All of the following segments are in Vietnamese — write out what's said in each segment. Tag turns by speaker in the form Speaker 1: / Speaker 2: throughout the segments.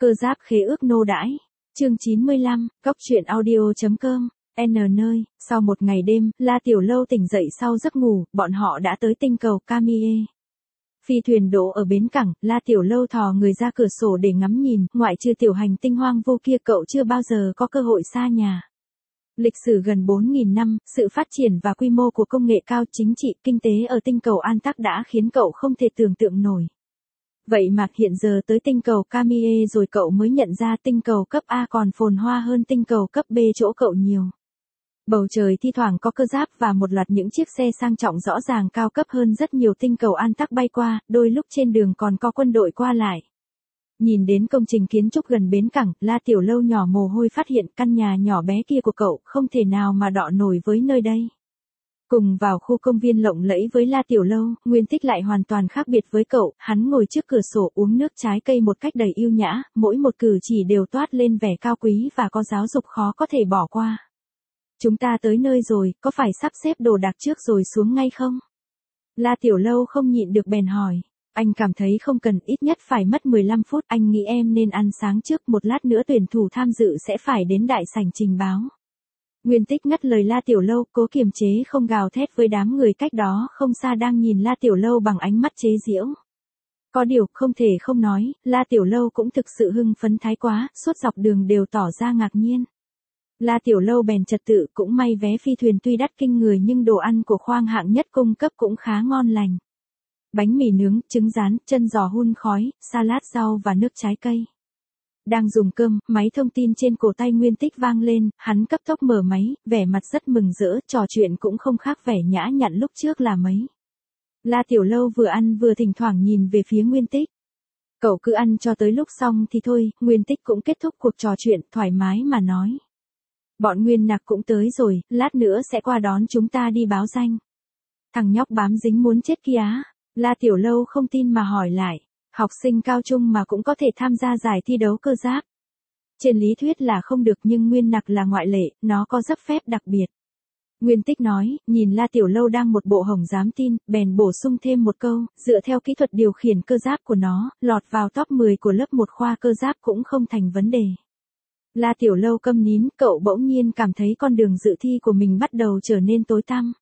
Speaker 1: Cơ giáp khế ước nô đãi. Chương 95, Cóc truyện audio.com. N nơi, sau một ngày đêm, La Tiểu Lâu tỉnh dậy sau giấc ngủ, bọn họ đã tới tinh cầu Kamie. Phi thuyền đỗ ở bến cảng, La Tiểu Lâu thò người ra cửa sổ để ngắm nhìn, ngoại trừ tiểu hành tinh hoang vô kia cậu chưa bao giờ có cơ hội xa nhà. Lịch sử gần 4.000 năm, sự phát triển và quy mô của công nghệ cao chính trị, kinh tế ở tinh cầu An Tắc đã khiến cậu không thể tưởng tượng nổi. Vậy mà hiện giờ tới tinh cầu Kamie rồi cậu mới nhận ra tinh cầu cấp A còn phồn hoa hơn tinh cầu cấp B chỗ cậu nhiều. Bầu trời thi thoảng có cơ giáp và một loạt những chiếc xe sang trọng rõ ràng cao cấp hơn rất nhiều tinh cầu An Tắc bay qua, đôi lúc trên đường còn có quân đội qua lại. Nhìn đến công trình kiến trúc gần bến cảng, La Tiểu Lâu nhỏ mồ hôi phát hiện căn nhà nhỏ bé kia của cậu không thể nào mà đọ nổi với nơi đây. Cùng vào khu công viên lộng lẫy với La Tiểu Lâu, Nguyên Tích lại hoàn toàn khác biệt với cậu, hắn ngồi trước cửa sổ uống nước trái cây một cách đầy yêu nhã, mỗi một cử chỉ đều toát lên vẻ cao quý và có giáo dục khó có thể bỏ qua. Chúng ta tới nơi rồi, có phải sắp xếp đồ đạc trước rồi xuống ngay không? La Tiểu Lâu không nhịn được bèn hỏi. Anh cảm thấy không cần, ít nhất phải mất 15 phút, anh nghĩ em nên ăn sáng trước, một lát nữa tuyển thủ tham dự sẽ phải đến đại sảnh trình báo. Nguyên Tích ngắt lời La Tiểu Lâu, cố kiềm chế không gào thét với đám người cách đó không xa đang nhìn La Tiểu Lâu bằng ánh mắt chế giễu. Có điều, không thể không nói, La Tiểu Lâu cũng thực sự hưng phấn thái quá, suốt dọc đường đều tỏ ra ngạc nhiên. La Tiểu Lâu bèn trật tự, cũng may vé phi thuyền tuy đắt kinh người nhưng đồ ăn của khoang hạng nhất cung cấp cũng khá ngon lành. Bánh mì nướng, trứng rán, chân giò hun khói, salad rau và nước trái cây. Đang dùng cơm, máy thông tin trên cổ tay Nguyên Tích vang lên, hắn cấp tốc mở máy, vẻ mặt rất mừng rỡ, trò chuyện cũng không khác vẻ nhã nhặn lúc trước là mấy. La Tiểu Lâu vừa ăn vừa thỉnh thoảng nhìn về phía Nguyên Tích. Cậu cứ ăn cho tới lúc xong thì thôi, Nguyên Tích cũng kết thúc cuộc trò chuyện, thoải mái mà nói. Bọn Nguyên Nặc cũng tới rồi, lát nữa sẽ qua đón chúng ta đi báo danh. Thằng nhóc bám dính muốn chết kia á. La Tiểu Lâu không tin mà hỏi lại. Học sinh cao trung mà cũng có thể tham gia giải thi đấu cơ giáp. Trên lý thuyết là không được nhưng Nguyên Nặc là ngoại lệ, nó có giấc phép đặc biệt. Nguyên Tích nói, nhìn La Tiểu Lâu đang một bộ hồng dám tin, bèn bổ sung thêm một câu, dựa theo kỹ thuật điều khiển cơ giáp của nó, lọt vào top 10 của lớp 1 khoa cơ giáp cũng không thành vấn đề. La Tiểu Lâu câm nín, cậu bỗng nhiên cảm thấy con đường dự thi của mình bắt đầu trở nên tối tăm.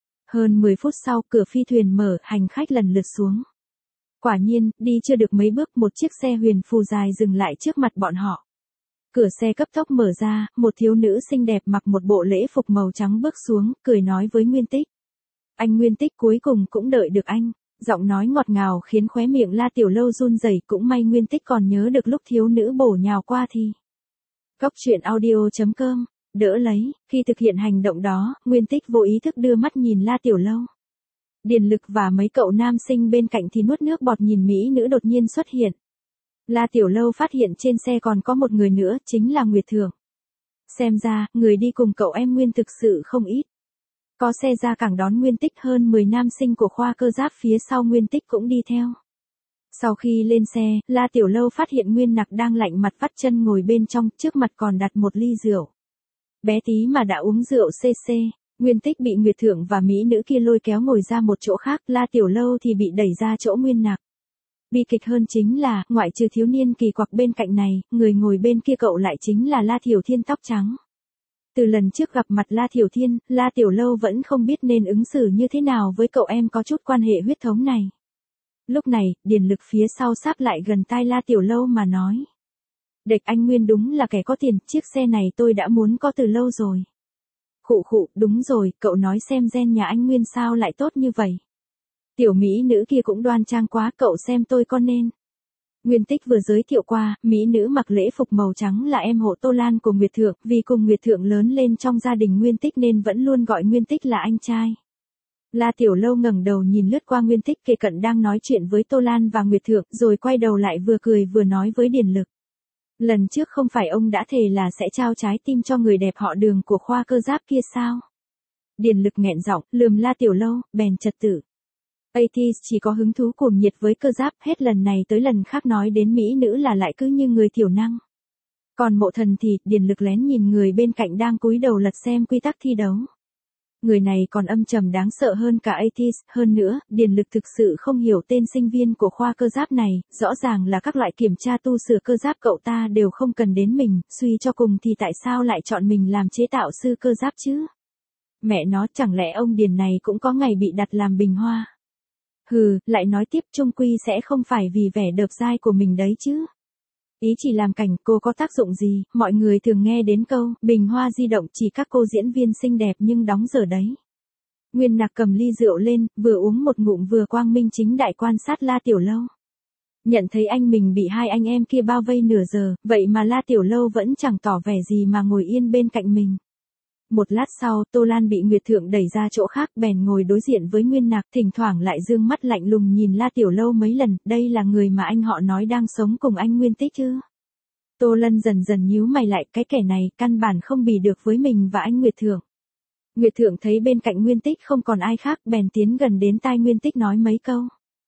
Speaker 1: Hơn 10 phút sau, cửa phi thuyền mở, hành khách lần lượt xuống. Quả nhiên, đi chưa được mấy bước, một chiếc xe huyền phù dài dừng lại trước mặt bọn họ. Cửa xe cấp tốc mở ra, một thiếu nữ xinh đẹp mặc một bộ lễ phục màu trắng bước xuống, cười nói với Nguyên Tích. Anh Nguyên Tích cuối cùng cũng đợi được anh. Giọng nói ngọt ngào khiến khóe miệng La Tiểu Lâu run rẩy, cũng may Nguyên Tích còn nhớ được lúc thiếu nữ bổ nhào qua thì. Cóc truyện audio.com. Đỡ lấy, khi thực hiện hành động đó, Nguyên Tích vô ý thức đưa mắt nhìn La Tiểu Lâu. Điền Lực và mấy cậu nam sinh bên cạnh thì nuốt nước bọt nhìn mỹ nữ đột nhiên xuất hiện. La Tiểu Lâu phát hiện trên xe còn có một người nữa, chính là Nguyệt Thượng. Xem ra, người đi cùng cậu em Nguyên thực sự không ít. Có xe ra cảng đón Nguyên Tích, hơn 10 nam sinh của khoa cơ giáp phía sau Nguyên Tích cũng đi theo. Sau khi lên xe, La Tiểu Lâu phát hiện Nguyên Nặc đang lạnh mặt vắt chân ngồi bên trong, trước mặt còn đặt một ly rượu. Bé tí mà đã uống rượu CC. Nguyên Tích bị Nguyệt Thượng và mỹ nữ kia lôi kéo ngồi ra một chỗ khác, La Tiểu Lâu thì bị đẩy ra chỗ Nguyên Nặc. Bi kịch hơn chính là, ngoại trừ thiếu niên kỳ quặc bên cạnh này, người ngồi bên kia cậu lại chính là La Thiểu Thiên tóc trắng. Từ lần trước gặp mặt La Thiểu Thiên, La Tiểu Lâu vẫn không biết nên ứng xử như thế nào với cậu em có chút quan hệ huyết thống này. Lúc này, Điền Lực phía sau sáp lại gần tai La Tiểu Lâu mà nói. Địch anh Nguyên đúng là kẻ có tiền, chiếc xe này tôi đã muốn có từ lâu rồi. Khụ, đúng rồi, cậu nói xem gen nhà anh Nguyên sao lại tốt như vậy. Tiểu mỹ nữ kia cũng đoan trang quá, cậu xem tôi có nên. Nguyên Tích vừa giới thiệu qua, mỹ nữ mặc lễ phục màu trắng là em hộ Tô Lan của Nguyệt Thượng, vì cùng Nguyệt Thượng lớn lên trong gia đình Nguyên Tích nên vẫn luôn gọi Nguyên Tích là anh trai. La Tiểu Lâu ngẩng đầu nhìn lướt qua Nguyên Tích kề cận đang nói chuyện với Tô Lan và Nguyệt Thượng, rồi quay đầu lại vừa cười vừa nói với Điền Lực. Lần trước không phải ông đã thề là sẽ trao trái tim cho người đẹp họ Đường của khoa cơ giáp kia sao? Điền Lực nghẹn giọng, lườm La Tiểu Lâu, bèn trật tự. ATs chỉ có hứng thú cuồng nhiệt với cơ giáp, hết lần này tới lần khác nói đến mỹ nữ là lại cứ như người thiểu năng. Còn Mộ Thần thì, Điền Lực lén nhìn người bên cạnh đang cúi đầu lật xem quy tắc thi đấu. Người này còn âm trầm đáng sợ hơn cả Atis, hơn nữa, Điền Lực thực sự không hiểu tên sinh viên của khoa cơ giáp này, rõ ràng là các loại kiểm tra tu sửa cơ giáp cậu ta đều không cần đến mình, suy cho cùng thì tại sao lại chọn mình làm chế tạo sư cơ giáp chứ? Mẹ nó, chẳng lẽ ông Điền này cũng có ngày bị đặt làm bình hoa? Hừ, lại nói tiếp chung quy sẽ không phải vì vẻ đợp dai của mình đấy chứ. Ý chỉ làm cảnh cô có tác dụng gì, mọi người thường nghe đến câu, bình hoa di động chỉ các cô diễn viên xinh đẹp nhưng đóng dở đấy. Nguyên Nặc cầm ly rượu lên, vừa uống một ngụm vừa quang minh chính đại quan sát La Tiểu Lâu. Nhận thấy anh mình bị hai anh em kia bao vây nửa giờ, vậy mà La Tiểu Lâu vẫn chẳng tỏ vẻ gì mà ngồi yên bên cạnh mình. Một lát sau, Tô Lan bị Nguyệt Thượng đẩy ra chỗ khác bèn ngồi đối diện với Nguyên Nặc, thỉnh thoảng lại dương mắt lạnh lùng nhìn La Tiểu Lâu mấy lần, đây là người mà anh họ nói đang sống cùng anh Nguyên Tích chứ. Tô Lân dần dần nhíu mày lại, cái kẻ này căn bản không bì được với mình và anh Nguyệt Thượng. Nguyệt Thượng thấy bên cạnh Nguyên Tích không còn ai khác bèn tiến gần đến tai Nguyên Tích nói mấy câu.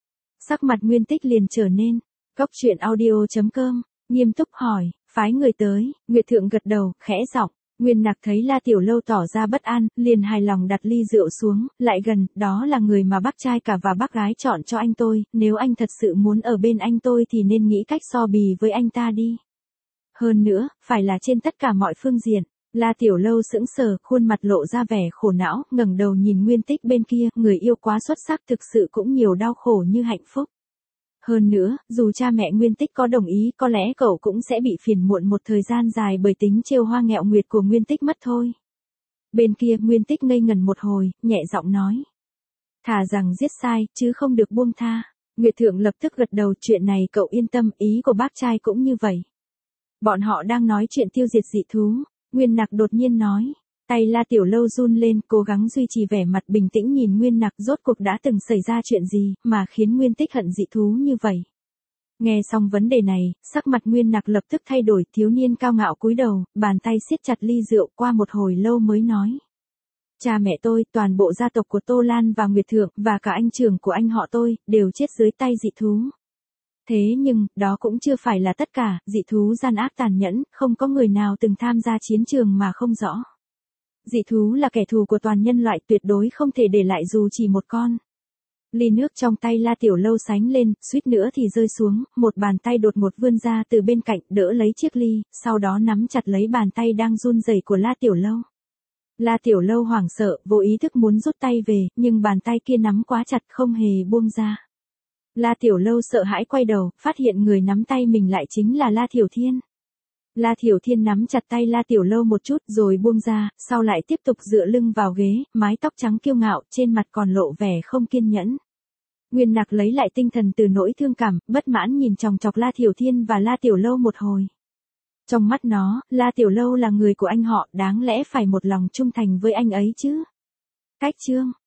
Speaker 1: Sắc mặt Nguyên Tích liền trở nên, Cóc Truyện Audio.com, nghiêm túc hỏi, phái người tới, Nguyệt Thượng gật đầu, khẽ giọng. Nguyên Nặc thấy La Tiểu Lâu tỏ ra bất an, liền hài lòng đặt ly rượu xuống, lại gần, đó là người mà bác trai cả và bác gái chọn cho anh tôi, nếu anh thật sự muốn ở bên anh tôi thì nên nghĩ cách so bì với anh ta đi. Hơn nữa, phải là trên tất cả mọi phương diện. La Tiểu Lâu sững sờ, khuôn mặt lộ ra vẻ khổ não, ngẩng đầu nhìn Nguyên Tích bên kia, người yêu quá xuất sắc thực sự cũng nhiều đau khổ như hạnh phúc. Hơn nữa, dù cha mẹ Nguyên Tích có đồng ý, có lẽ cậu cũng sẽ bị phiền muộn một thời gian dài bởi tính trêu hoa nghẹo nguyệt của Nguyên Tích mất thôi. Bên kia Nguyên Tích ngây ngẩn một hồi, nhẹ giọng nói. Thà rằng giết sai, chứ không được buông tha. Nguyệt Thượng lập tức gật đầu, chuyện này cậu yên tâm, ý của bác trai cũng như vậy. Bọn họ đang nói chuyện tiêu diệt dị thú. Nguyên Nặc đột nhiên nói. Tay La Tiểu Lâu run lên, cố gắng duy trì vẻ mặt bình tĩnh nhìn Nguyên Nặc rốt cuộc đã từng xảy ra chuyện gì, mà khiến Nguyên Tích hận dị thú như vậy. Nghe xong vấn đề này, sắc mặt Nguyên Nặc lập tức thay đổi, thiếu niên cao ngạo cúi đầu, bàn tay siết chặt ly rượu, qua một hồi lâu mới nói. Cha mẹ tôi, toàn bộ gia tộc của Tô Lan và Nguyệt Thượng, và cả anh trưởng của anh họ tôi, đều chết dưới tay dị thú. Thế nhưng, đó cũng chưa phải là tất cả, dị thú gian ác tàn nhẫn, không có người nào từng tham gia chiến trường mà không rõ. Dị thú là kẻ thù của toàn nhân loại, tuyệt đối không thể để lại dù chỉ một con. Ly nước trong tay La Tiểu Lâu sánh lên, suýt nữa thì rơi xuống, một bàn tay đột ngột vươn ra từ bên cạnh, đỡ lấy chiếc ly, sau đó nắm chặt lấy bàn tay đang run rẩy của La Tiểu Lâu. La Tiểu Lâu hoảng sợ, vô ý thức muốn rút tay về, nhưng bàn tay kia nắm quá chặt không hề buông ra. La Tiểu Lâu sợ hãi quay đầu, phát hiện người nắm tay mình lại chính là La Thiểu Thiên. La Thiểu Thiên nắm chặt tay La Tiểu Lâu một chút rồi buông ra, sau lại tiếp tục dựa lưng vào ghế, mái tóc trắng kiêu ngạo, trên mặt còn lộ vẻ không kiên nhẫn. Nguyên Nặc lấy lại tinh thần từ nỗi thương cảm, bất mãn nhìn chòng chọc La Thiểu Thiên và La Tiểu Lâu một hồi. Trong mắt nó, La Tiểu Lâu là người của anh họ, đáng lẽ phải một lòng trung thành với anh ấy chứ. Cách chương